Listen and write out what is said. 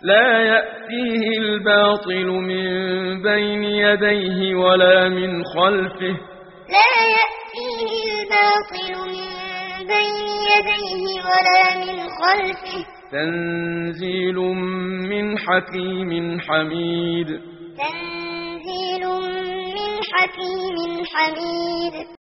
لا يأتيه الباطل من بين يديه ولا من خلفه لا يأتيه الباطل من بين يديه ولا من خلفه تنزيل من حكيم حميد تنزيل من حكيم حميد